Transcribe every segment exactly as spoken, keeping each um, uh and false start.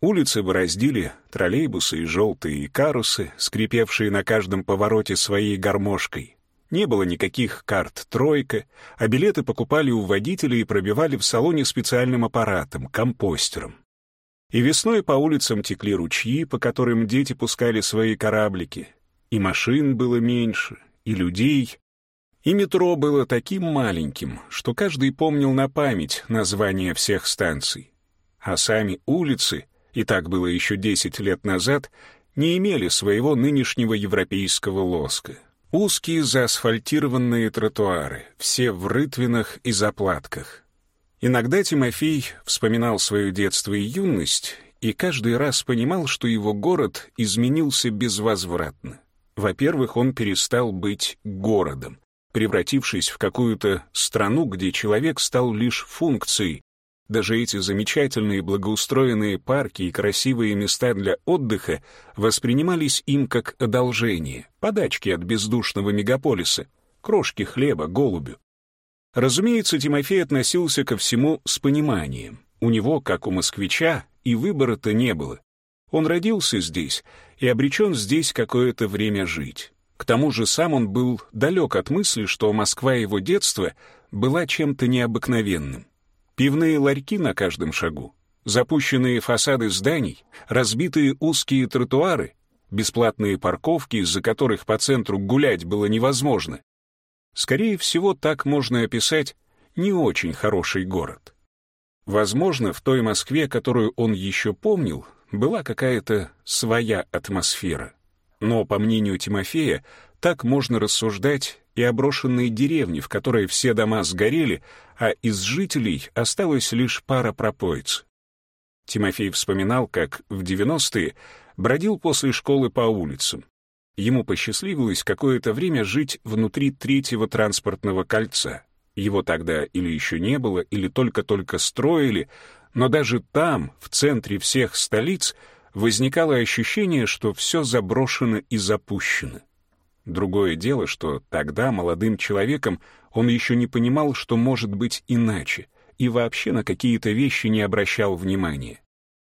Улицы бороздили троллейбусы и желтые карусы, скрипевшие на каждом повороте своей гармошкой. Не было никаких карт «тройка», а билеты покупали у водителя и пробивали в салоне специальным аппаратом, компостером. И весной по улицам текли ручьи, по которым дети пускали свои кораблики. И машин было меньше, и людей. И метро было таким маленьким, что каждый помнил на память названия всех станций. А сами улицы, и так было еще десять лет назад, не имели своего нынешнего европейского лоска. Узкие заасфальтированные тротуары, все в рытвинах и заплатках. Иногда Тимофей вспоминал свое детство и юность, и каждый раз понимал, что его город изменился безвозвратно. Во-первых, он перестал быть городом, превратившись в какую-то страну, где человек стал лишь функцией. Даже эти замечательные благоустроенные парки и красивые места для отдыха воспринимались им как одолжение, подачки от бездушного мегаполиса, крошки хлеба голубю. Разумеется, Тимофей относился ко всему с пониманием. У него, как у москвича, и выбора-то не было. Он родился здесь и обречен здесь какое-то время жить. К тому же сам он был далек от мысли, что Москва его детства была чем-то необыкновенным. Пивные ларьки на каждом шагу, запущенные фасады зданий, разбитые узкие тротуары, бесплатные парковки, из-за которых по центру гулять было невозможно. Скорее всего, так можно описать не очень хороший город. Возможно, в той Москве, которую он еще помнил, была какая-то своя атмосфера. Но, по мнению Тимофея, так можно рассуждать и о брошенной деревне, в которой все дома сгорели, а из жителей осталась лишь пара пропоиц. Тимофей вспоминал, как в девяностые бродил после школы по улицам. Ему посчастливилось какое-то время жить внутри третьего транспортного кольца. Его тогда или еще не было, или только-только строили, но даже там, в центре всех столиц, возникало ощущение, что все заброшено и запущено. Другое дело, что тогда молодым человеком он еще не понимал, что может быть иначе, и вообще на какие-то вещи не обращал внимания.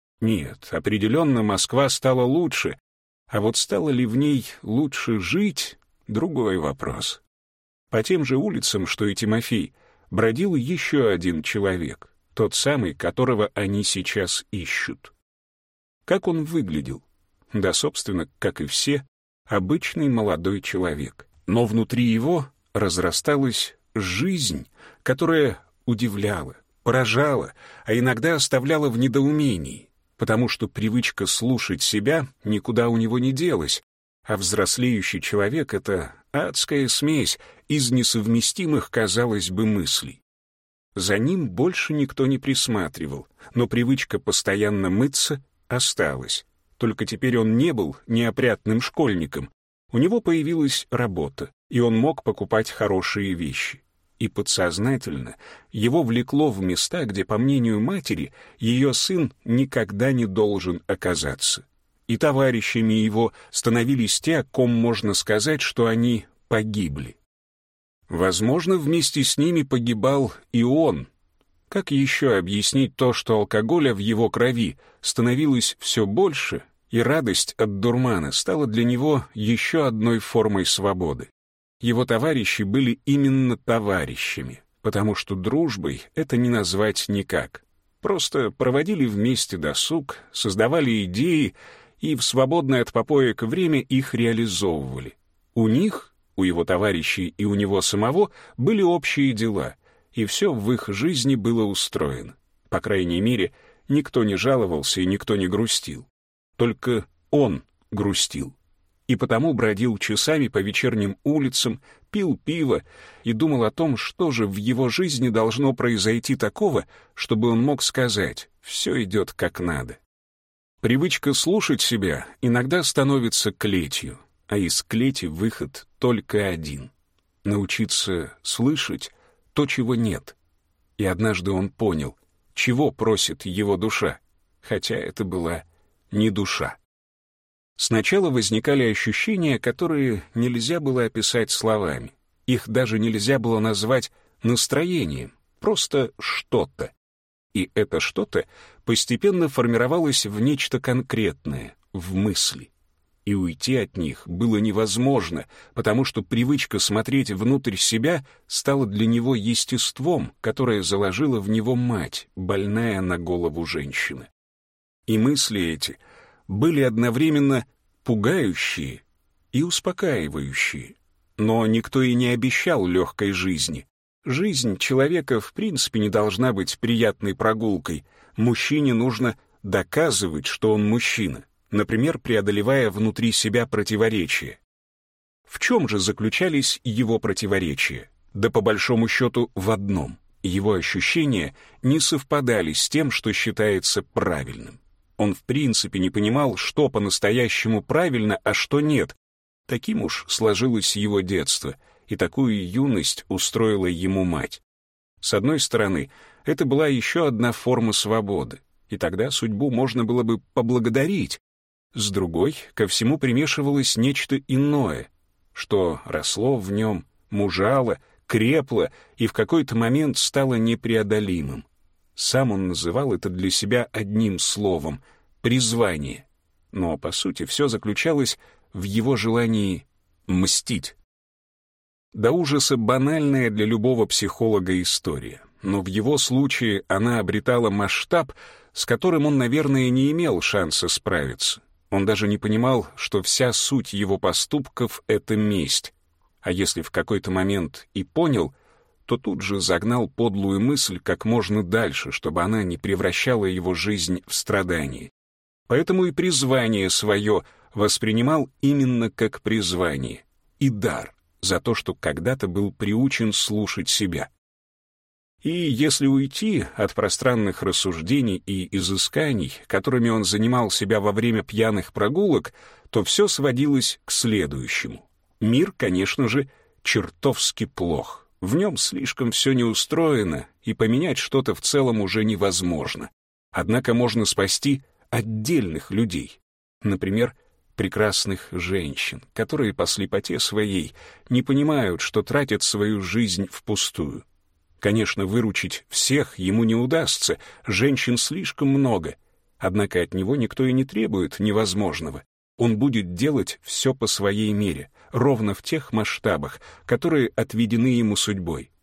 Нет, определенно Москва стала лучше, а вот стало ли в ней лучше жить — другой вопрос. По тем же улицам, что и Тимофей, бродил еще один человек, тот самый, которого они сейчас ищут. Как он выглядел? Да, собственно, как и все, обычный молодой человек. Но внутри его разрасталась жизнь, которая удивляла, поражала, а иногда оставляла в недоумении, потому что привычка слушать себя никуда у него не делась, а взрослеющий человек — это адская смесь из несовместимых, казалось бы, мыслей. За ним больше никто не присматривал, но привычка постоянно мыться осталась. Только теперь он не был неопрятным школьником. У него появилась работа, и он мог покупать хорошие вещи. И подсознательно его влекло в места, где, по мнению матери, ее сын никогда не должен оказаться. И товарищами его становились те, о ком можно сказать, что они погибли. Возможно, вместе с ними погибал и он. Как еще объяснить то, что алкоголя в его крови становилось все больше, и радость от дурмана стала для него еще одной формой свободы? Его товарищи были именно товарищами, потому что дружбой это не назвать никак. Просто проводили вместе досуг, создавали идеи и в свободное от попоек время их реализовывали. У них, у его товарищей и у него самого были общие дела, и все в их жизни было устроено. По крайней мере, никто не жаловался и никто не грустил. Только он грустил. И потому бродил часами по вечерним улицам, пил пиво и думал о том, что же в его жизни должно произойти такого, чтобы он мог сказать: «Все идет как надо». Привычка слушать себя иногда становится клетью, а из клети выход только один — научиться слышать то, чего нет. И однажды он понял, чего просит его душа, хотя это была не душа. Сначала возникали ощущения, которые нельзя было описать словами. Их даже нельзя было назвать настроением, просто что-то. И это что-то постепенно формировалось в нечто конкретное, в мысли. И уйти от них было невозможно, потому что привычка смотреть внутрь себя стала для него естеством, которое заложила в него мать, больная на голову женщины. И мысли эти были одновременно пугающие и успокаивающие. Но никто и не обещал легкой жизни. Жизнь человека в принципе не должна быть приятной прогулкой. Мужчине нужно доказывать, что он мужчина, например, преодолевая внутри себя противоречия. В чем же заключались его противоречия? Да по большому счету в одном. Его ощущения не совпадали с тем, что считается правильным. Он в принципе не понимал, что по-настоящему правильно, а что нет. Таким уж сложилось его детство, и такую юность устроила ему мать. С одной стороны, это была еще одна форма свободы, и тогда судьбу можно было бы поблагодарить. С другой, ко всему примешивалось нечто иное, что росло в нем, мужало, крепло и в какой-то момент стало непреодолимым. Сам он называл это для себя одним словом — призвание. Но, по сути, все заключалось в его желании мстить. До ужаса банальная для любого психолога история, но в его случае она обретала масштаб, с которым он, наверное, не имел шанса справиться. Он даже не понимал, что вся суть его поступков — это месть. А если в какой-то момент и понял, то тут же загнал подлую мысль как можно дальше, чтобы она не превращала его жизнь в страдание. Поэтому и призвание свое воспринимал именно как призвание и дар за то, что когда-то был приучен слушать себя. И если уйти от пространных рассуждений и изысканий, которыми он занимал себя во время пьяных прогулок, то все сводилось к следующему. Мир, конечно же, чертовски плох. В нем слишком все неустроено, и поменять что-то в целом уже невозможно. Однако можно спасти отдельных людей. Например, прекрасных женщин, которые по слепоте своей не понимают, что тратят свою жизнь впустую. Конечно, выручить всех ему не удастся, женщин слишком много, однако от него никто и не требует невозможного. Он будет делать все по своей мере, ровно в тех масштабах, которые отведены ему судьбой.